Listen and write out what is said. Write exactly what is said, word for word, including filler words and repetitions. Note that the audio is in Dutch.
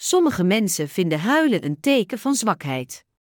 Sommige mensen vinden huilen een teken van zwakheid.